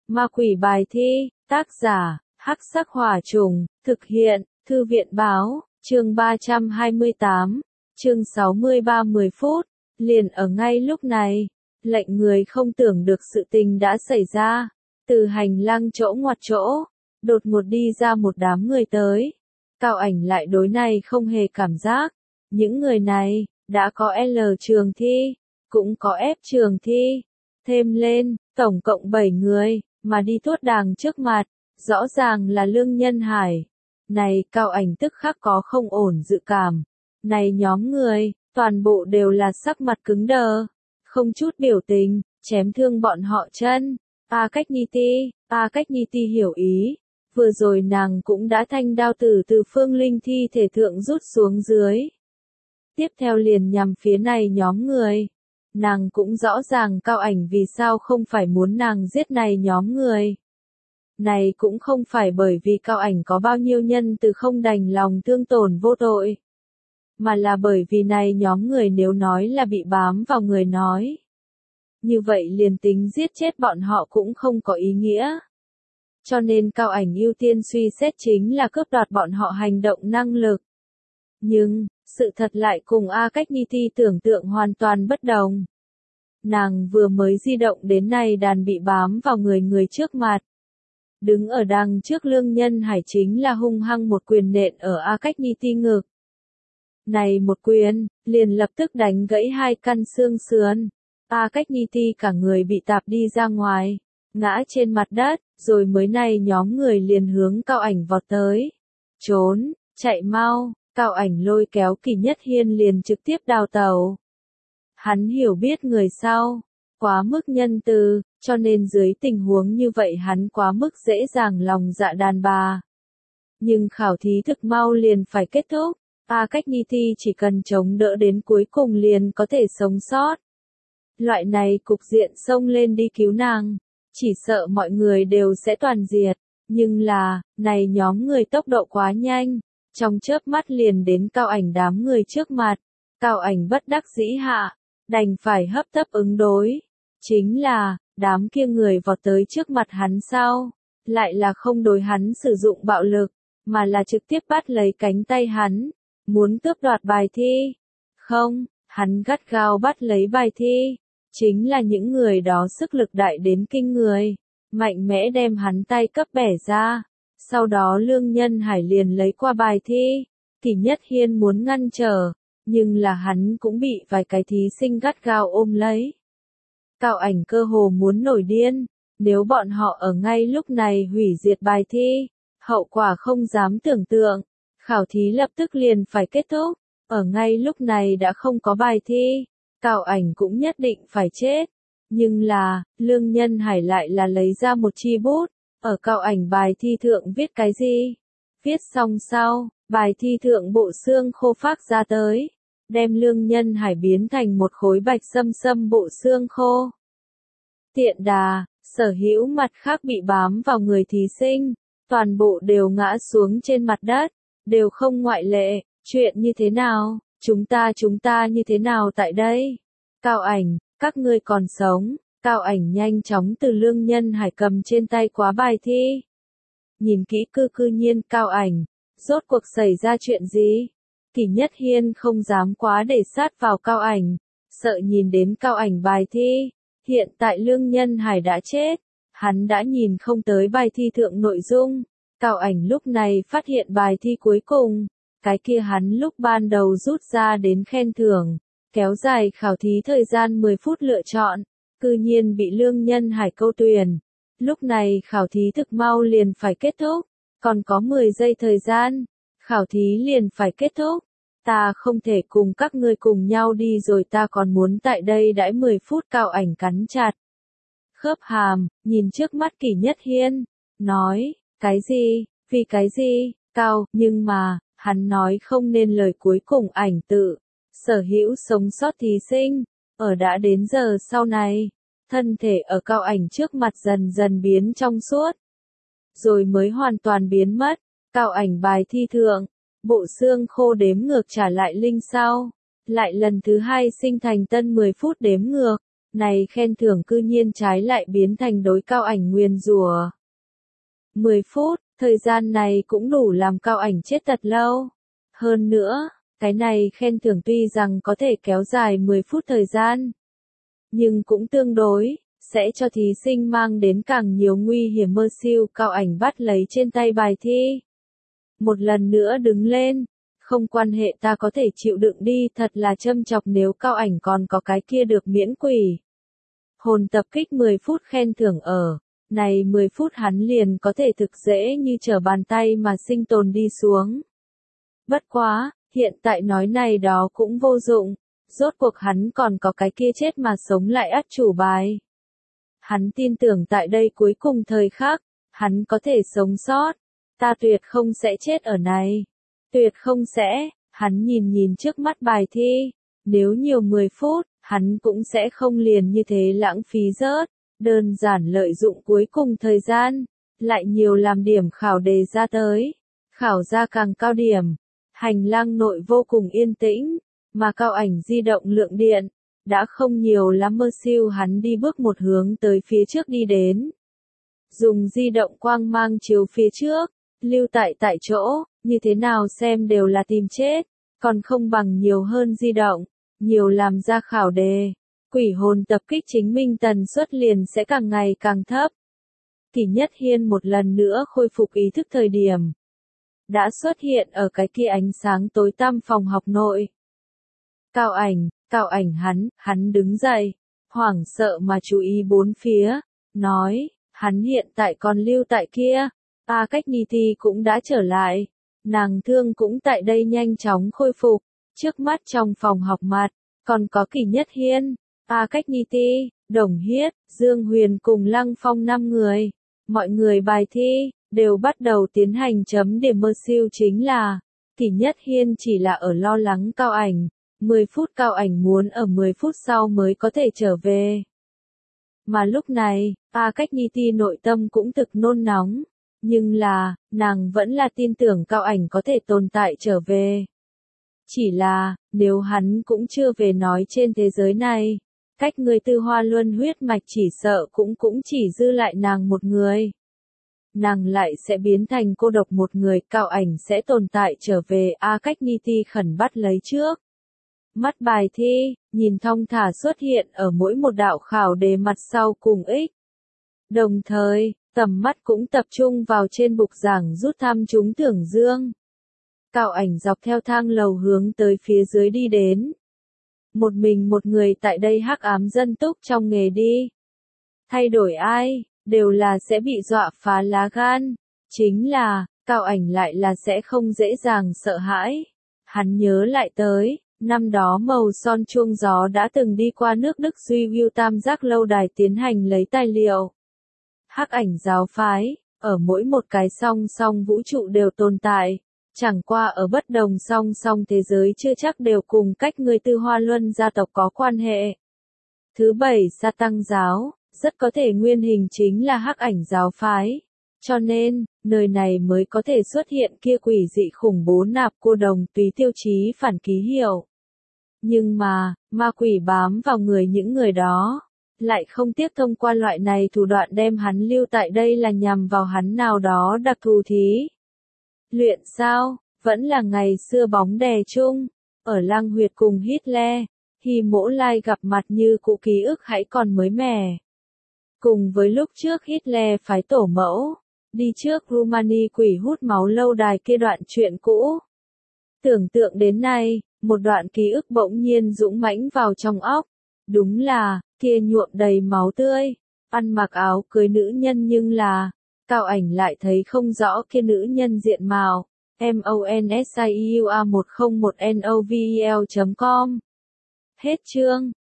Ma quỷ bài thi, tác giả, Hắc Sắc Hỏa Trùng, thực hiện, Thư viện báo, chương 328, chương 63 10 phút, liền ở ngay lúc này, lệnh người không tưởng được sự tình đã xảy ra, từ hành lang chỗ ngoặt chỗ, đột ngột đi ra một đám người tới. Cao Ảnh lại đối này không hề cảm giác, những người này, đã có L trường thi, cũng có F trường thi, thêm lên, tổng cộng 7 người, mà đi tuốt đàng trước mặt, rõ ràng là Lương Nhân Hải. Này Cao Ảnh tức khắc có không ổn dự cảm, này nhóm người, toàn bộ đều là sắc mặt cứng đờ, không chút biểu tình, chém thương bọn họ chân. A Cách Nhi Ti hiểu ý, vừa rồi nàng cũng đã thanh đao tử từ Phương Linh thi thể thượng rút xuống dưới. Tiếp theo liền nhằm phía này nhóm người. Nàng cũng rõ ràng Cao Ảnh vì sao không phải muốn nàng giết này nhóm người. Này cũng không phải bởi vì Cao Ảnh có bao nhiêu nhân từ không đành lòng thương tổn vô tội. Mà là bởi vì này nhóm người nếu nói là bị bám vào người nói. Như vậy liền tính giết chết bọn họ cũng không có ý nghĩa. Cho nên Cao Ảnh ưu tiên suy xét chính là cướp đoạt bọn họ hành động năng lực. Nhưng, sự thật lại cùng A Cách Nhi Ti tưởng tượng hoàn toàn bất đồng. Nàng vừa mới di động đến nay đàn bị bám vào người trước mặt. Đứng ở đằng trước Lương Nhân Hải chính là hung hăng một quyền nện ở A Cách Nhi Ti ngực. Này một quyền, liền lập tức đánh gãy hai căn xương sườn. A Cách Nhi Ti cả người bị tạp đi ra ngoài, ngã trên mặt đất, rồi mới này nhóm người liền hướng Cao Ảnh vọt tới. Trốn, chạy mau, Cao Ảnh lôi kéo Kỳ Nhất Hiên liền trực tiếp đào tẩu. Hắn hiểu biết người sau, quá mức nhân từ, cho nên dưới tình huống như vậy hắn quá mức dễ dàng lòng dạ đàn bà. Nhưng khảo thí thực mau liền phải kết thúc, A Cách Nhi Ti chỉ cần chống đỡ đến cuối cùng liền có thể sống sót. Loại này cục diện xông lên đi cứu nàng, chỉ sợ mọi người đều sẽ toàn diệt, nhưng là, này nhóm người tốc độ quá nhanh, trong chớp mắt liền đến Cao Ảnh đám người trước mặt, Cao Ảnh bất đắc dĩ hạ, đành phải hấp tấp ứng đối, chính là, đám kia người vọt tới trước mặt hắn sau, lại là không đối hắn sử dụng bạo lực, mà là trực tiếp bắt lấy cánh tay hắn, muốn cướp đoạt bài thi. Không, hắn gắt gao bắt lấy bài thi. Chính là những người đó sức lực đại đến kinh người, mạnh mẽ đem hắn tay cấp bẻ ra. Sau đó Lương Nhân Hải liền lấy qua bài thi, Kỳ Nhất Hiên muốn ngăn trở, nhưng là hắn cũng bị vài cái thí sinh gắt gao ôm lấy. Cao Ảnh cơ hồ muốn nổi điên, nếu bọn họ ở ngay lúc này hủy diệt bài thi, hậu quả không dám tưởng tượng, khảo thí lập tức liền phải kết thúc, ở ngay lúc này đã không có bài thi. Cao Ảnh cũng nhất định phải chết. Nhưng là, Lương Nhân Hải lại là lấy ra một chi bút, ở Cao Ảnh bài thi thượng viết cái gì? Viết xong sau, bài thi thượng bộ xương khô phát ra tới, đem Lương Nhân Hải biến thành một khối bạch sâm bộ xương khô. Tiện đà, sở hữu mặt khác bị bám vào người thí sinh, toàn bộ đều ngã xuống trên mặt đất, đều không ngoại lệ, chuyện như thế nào? Chúng ta như thế nào tại đây? Cao Ảnh, các ngươi còn sống. Cao Ảnh nhanh chóng từ Lương Nhân Hải cầm trên tay quá bài thi. Nhìn kỹ cư nhiên Cao Ảnh, rốt cuộc xảy ra chuyện gì? Kỳ Nhất Hiên không dám quá để sát vào Cao Ảnh, sợ nhìn đến Cao Ảnh bài thi. Hiện tại Lương Nhân Hải đã chết, hắn đã nhìn không tới bài thi thượng nội dung. Cao Ảnh lúc này phát hiện bài thi cuối cùng. Cái kia hắn lúc ban đầu rút ra đến khen thưởng, kéo dài khảo thí thời gian 10 phút lựa chọn, cư nhiên bị Lương Nhân Hải câu tuyển. Lúc này khảo thí thực mau liền phải kết thúc, còn có 10 giây thời gian, khảo thí liền phải kết thúc. Ta không thể cùng các ngươi cùng nhau đi rồi, ta còn muốn tại đây đãi 10 phút. Cao Ảnh cắn chặt khớp hàm, nhìn trước mắt Kỳ Nhất Hiên, nói, cái gì, vì cái gì, Cao, nhưng mà, hắn nói không nên lời cuối cùng. Ảnh tự, sở hữu sống sót thí sinh, ở đã đến giờ sau này, thân thể ở Cao Ảnh trước mặt dần dần biến trong suốt, rồi mới hoàn toàn biến mất. Cao Ảnh bài thi thượng, bộ xương khô đếm ngược trả lại linh sau, lại lần thứ hai sinh thành tân 10 phút đếm ngược, này khen thưởng cư nhiên trái lại biến thành đối Cao Ảnh nguyền rủa. 10 phút, thời gian này cũng đủ làm Cao Ảnh chết thật lâu. Hơn nữa, cái này khen thưởng tuy rằng có thể kéo dài 10 phút thời gian, nhưng cũng tương đối, sẽ cho thí sinh mang đến càng nhiều nguy hiểm mơ siêu. Cao Ảnh bắt lấy trên tay bài thi. Một lần nữa đứng lên, không quan hệ, ta có thể chịu đựng đi. Thật là châm chọc nếu Cao Ảnh còn có cái kia được miễn quỷ hồn tập kích 10 phút khen thưởng ở. Này 10 phút hắn liền có thể thực dễ như trở bàn tay mà sinh tồn đi xuống. Bất quá, hiện tại nói này đó cũng vô dụng, rốt cuộc hắn còn có cái kia chết mà sống lại át chủ bài. Hắn tin tưởng tại đây cuối cùng thời khắc, hắn có thể sống sót, ta tuyệt không sẽ chết ở này. Tuyệt không sẽ, hắn nhìn trước mắt bài thi, nếu nhiều 10 phút, hắn cũng sẽ không liền như thế lãng phí rớt, đơn giản lợi dụng cuối cùng thời gian, lại nhiều làm điểm khảo đề ra tới, khảo ra càng cao điểm. Hành lang nội vô cùng yên tĩnh, mà Cao Ảnh di động lượng điện, đã không nhiều lắm. Mơ siêu hắn đi bước một hướng tới phía trước đi đến. Dùng di động quang mang chiếu phía trước, lưu tại chỗ, như thế nào xem đều là tìm chết, còn không bằng nhiều hơn di động, nhiều làm ra khảo đề. Quỷ hồn tập kích chính minh tần suất liền sẽ càng ngày càng thấp. Kỷ Nhất Hiên một lần nữa khôi phục ý thức thời điểm, đã xuất hiện ở cái kia ánh sáng tối tăm phòng học nội. Cao Ảnh hắn đứng dậy, hoảng sợ mà chú ý bốn phía, nói, hắn hiện tại còn lưu tại kia, Cách Ni Ti cũng đã trở lại, nàng thương cũng tại đây nhanh chóng khôi phục, trước mắt trong phòng học mặt, còn có Kỷ Nhất Hiên, Cách Ni Ti, Đồng Hiết, Dương Huyền cùng Lăng Phong 5 người, mọi người bài thi đều bắt đầu tiến hành chấm điểm. Mơ siêu chính là, Kỷ Nhất Hiên chỉ là ở lo lắng Cao Ảnh, 10 phút Cao Ảnh muốn ở 10 phút sau mới có thể trở về. Mà lúc này, Cách Ni Ti nội tâm cũng thực nôn nóng, nhưng là, nàng vẫn là tin tưởng Cao Ảnh có thể tồn tại trở về. Chỉ là, nếu hắn cũng chưa về nói trên thế giới này, cách người Tư Hoa Luân huyết mạch chỉ sợ cũng chỉ dư lại nàng một người. Nàng lại sẽ biến thành cô độc một người. Cao Ảnh sẽ tồn tại trở về. Cách Ni Ti khẩn bắt lấy trước mắt bài thi, nhìn thong thả xuất hiện ở mỗi một đạo khảo đề mặt sau cùng ích. Đồng thời, tầm mắt cũng tập trung vào trên bục giảng rút thăm trúng thưởng dương. Cao Ảnh dọc theo thang lầu hướng tới phía dưới đi đến. Một mình một người tại đây hắc ám dân túc trong nghề đi. Thay đổi ai, đều là sẽ bị dọa phá lá gan. Chính là, Cao Ảnh lại là sẽ không dễ dàng sợ hãi. Hắn nhớ lại tới, năm đó màu son chuông gió đã từng đi qua nước Đức Duy View Tam Giác lâu đài tiến hành lấy tài liệu. Hắc Ảnh giáo phái, ở mỗi một cái song song vũ trụ đều tồn tại. Chẳng qua ở bất đồng song song thế giới chưa chắc đều cùng cách người Tư Hoa Luân gia tộc có quan hệ. Thứ bảy, Sa Tăng giáo, rất có thể nguyên hình chính là Hắc Ảnh giáo phái. Cho nên, nơi này mới có thể xuất hiện kia quỷ dị khủng bố nạp cô đồng tùy tiêu chí phản ký hiệu. Nhưng mà, ma quỷ bám vào người những người đó, lại không tiếc thông qua loại này thủ đoạn đem hắn lưu tại đây là nhằm vào hắn nào đó đặc thù thí. Luyện sao, vẫn là ngày xưa bóng đè chung, ở Lăng Huyệt cùng Hitler, Hy Mỗ Lai gặp mặt như cũ ký ức hãy còn mới mẻ. Cùng với lúc trước Hitler phái tổ mẫu, đi trước Rumani quỷ hút máu lâu đài kia đoạn chuyện cũ. Tưởng tượng đến nay, một đoạn ký ức bỗng nhiên dũng mãnh vào trong óc. Đúng là, kia nhuộm đầy máu tươi, ăn mặc áo cưới nữ nhân nhưng là, Cao Ảnh lại thấy không rõ kia nữ nhân diện mạo. MONSIUA1001NOVEL.com Hết chương.